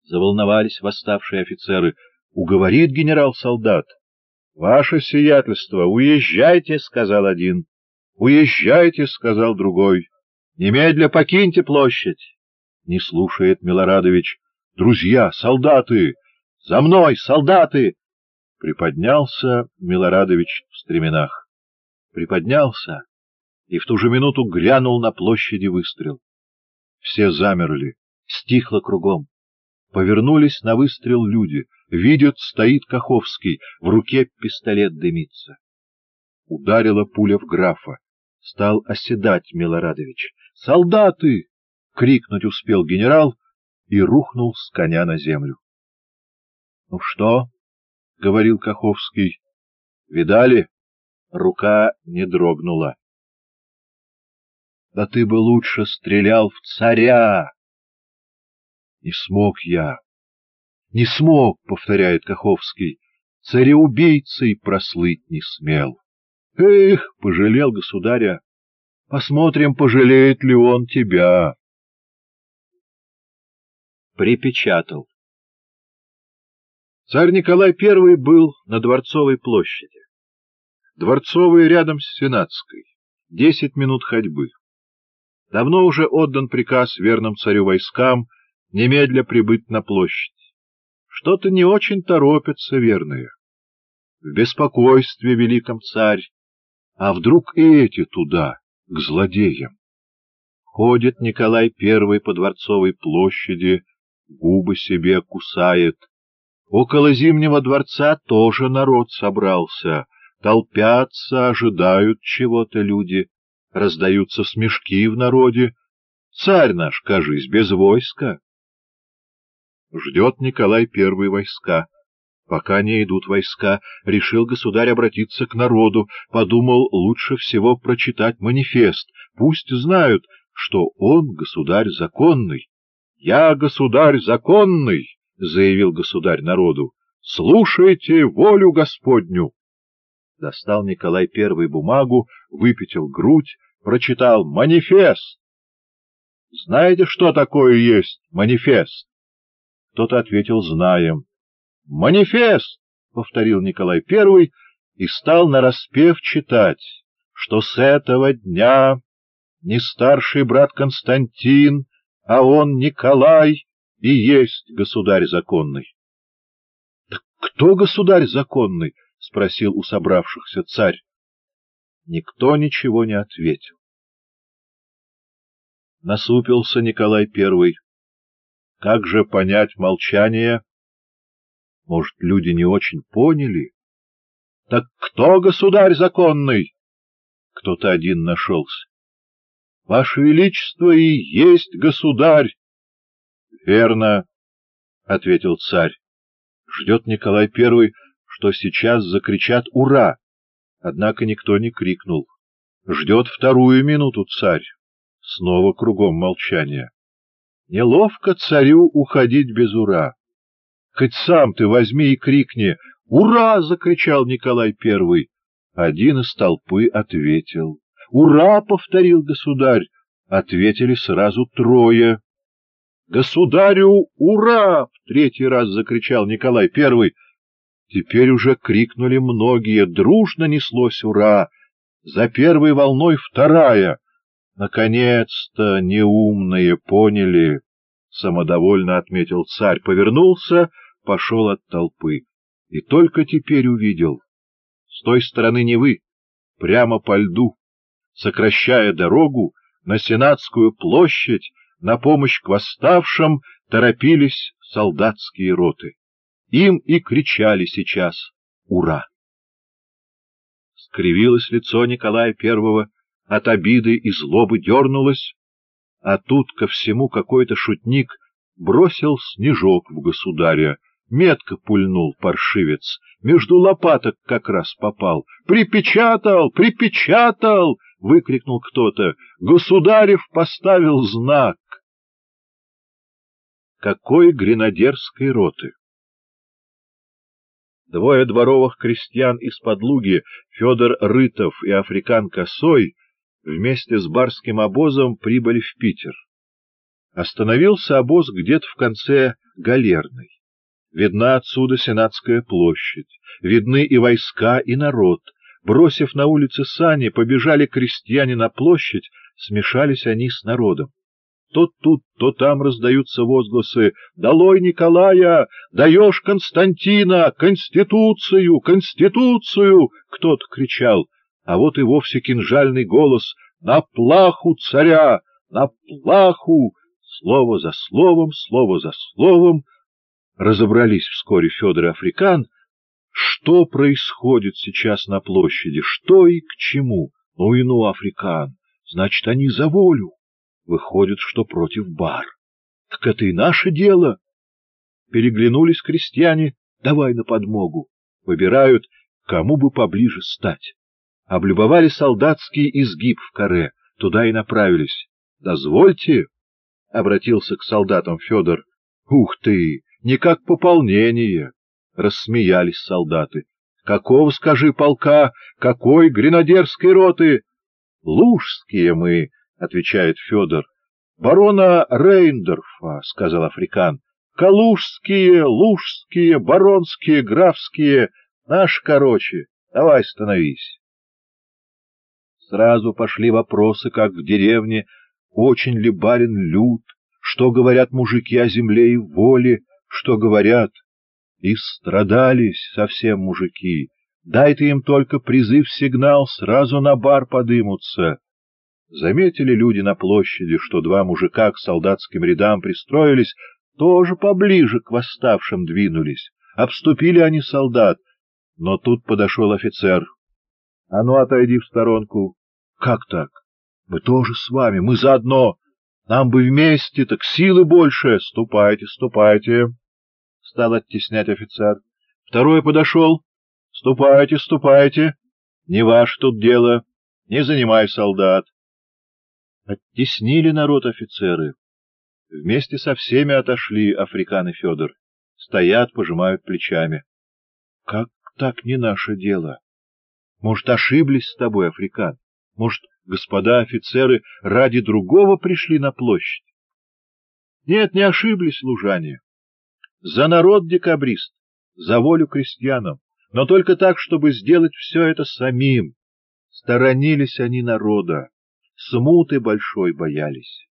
Заволновались восставшие офицеры. Уговорит генерал солдат. — Ваше сиятельство, уезжайте, — сказал один. — Уезжайте, — сказал другой. — Немедля покиньте площадь. Не слушает Милорадович. — Друзья, солдаты! За мной, солдаты! Приподнялся Милорадович в стременах. Приподнялся, и в ту же минуту грянул на площади выстрел. Все замерли, стихло кругом. Повернулись на выстрел люди. Видят, стоит Каховский, в руке пистолет дымится. Ударила пуля в графа. Стал оседать Милорадович. «Солдаты!» — крикнуть успел генерал и рухнул с коня на землю. — Ну что? — говорил Каховский. — Видали? Рука не дрогнула. — Да ты бы лучше стрелял в царя! — Не смог я. — Не смог, — повторяет Каховский. — Цареубийцей прослыть не смел. Эх, пожалел государя. Посмотрим, пожалеет ли он тебя. Припечатал. Царь Николай I был на Дворцовой площади. Дворцовая рядом с Сенатской. 10 минут ходьбы. Давно уже отдан приказ верным царю войскам немедля прибыть на площадь. Что-то не очень торопятся верные. В беспокойстве великом царь. А вдруг и эти туда, к злодеям? Ходит Николай I по Дворцовой площади, губы себе кусает. Около Зимнего дворца тоже народ собрался. Толпятся, ожидают чего-то люди. Раздаются смешки в народе. Царь наш, кажись, без войска. Ждет Николай I войска. Пока не идут войска, решил государь обратиться к народу. Подумал, лучше всего прочитать манифест. Пусть знают, что он государь законный. «Я государь законный», — заявил государь народу. «Слушайте волю Господню». Достал Николай I бумагу, выпятил грудь, прочитал манифест. Знаете, что такое есть манифест? Кто-то ответил: знаем. «Манифест!» — повторил Николай I и стал нараспев читать, что с этого дня не старший брат Константин, а он, Николай, и есть государь законный. — Так кто государь законный? — спросил у собравшихся царь. Никто ничего не ответил. Насупился Николай I. Как же понять молчание? Может, люди не очень поняли? — Так кто государь законный? Кто-то один нашелся. — Ваше Величество и есть государь. — Верно, — ответил царь. Ждет Николай I, что сейчас закричат «Ура!». Однако никто не крикнул. Ждет вторую минуту царь. Снова кругом молчание. Неловко царю уходить без «Ура». Хоть сам ты возьми и крикни «Ура!» — закричал Николай I. Один из толпы ответил. «Ура!» — повторил государь. Ответили сразу трое. «Государю, ура!» — в третий раз закричал Николай I. Теперь уже крикнули многие, дружно неслось «Ура!». За первой волной вторая. Наконец-то неумные поняли, — самодовольно отметил царь, повернулся, пошел от толпы. И только теперь увидел. С той стороны Невы, прямо по льду, сокращая дорогу, на Сенатскую площадь на помощь к восставшим торопились солдатские роты. Им и кричали сейчас «Ура!». Скривилось лицо Николая I, от обиды и злобы дернулось, а тут ко всему какой-то шутник бросил снежок в государя, метко пульнул паршивец, между лопаток как раз попал. «Припечатал! Припечатал!» — выкрикнул кто-то. «Государев поставил знак!» Какой гренадерской роты! Двое дворовых крестьян из-под Луги, Федор Рытов и Африкан Косой, вместе с барским обозом прибыли в Питер. Остановился обоз где-то в конце Галерной. Видна отсюда Сенатская площадь, видны и войска, и народ. Бросив на улице сани, побежали крестьяне на площадь, смешались они с народом. То тут, то там раздаются возгласы: «Долой Николая! Даешь Константина! Конституцию! Конституцию!» Кто-то кричал, а вот и вовсе кинжальный голос: «На плаху царя! На плаху!» Слово за словом, слово за словом. Разобрались вскоре Федор и Африкан, что происходит сейчас на площади, что и к чему. Ну и ну, Африкан, значит, они за волю. Выходит, что против бар. Так это и наше дело. Переглянулись крестьяне: давай на подмогу. Выбирают, кому бы поближе стать. Облюбовали солдатский изгиб в каре, туда и направились. «Дозвольте», — обратился к солдатам Федор. «Ух ты! Не как пополнение!» Рассмеялись солдаты. «Какого, скажи, полка? Какой гренадерской роты?» «Лужские мы», — отвечает Федор. «Барона Рейндорфа», — сказал Африкан. «Калужские, лужские, баронские, графские. Наш, короче. Давай становись». Сразу пошли вопросы, как в деревне: очень ли барин лют, что говорят мужики о земле и воле, что говорят. И страдались совсем мужики. Дай ты им только призыв-сигнал, сразу на бар подымутся. Заметили люди на площади, что два мужика к солдатским рядам пристроились, тоже поближе к восставшим двинулись. Обступили они солдат, но тут подошел офицер. — А ну, отойди в сторонку. — Как так? Мы тоже с вами, мы заодно. Нам бы вместе, так силы больше. Ступайте, ступайте. Стал оттеснять офицер. Второй подошел. — Ступайте, ступайте. Не ваше тут дело. Не занимай солдат. Оттеснили народ офицеры. Вместе со всеми отошли Африкан и Федор. Стоят, пожимают плечами. — Как так не наше дело? Может, ошиблись с тобой, Африкан? Может, господа офицеры ради другого пришли на площадь? Нет, не ошиблись лужане. За народ декабрист, за волю крестьянам, но только так, чтобы сделать все это самим. Сторонились они народа, смуты большой боялись.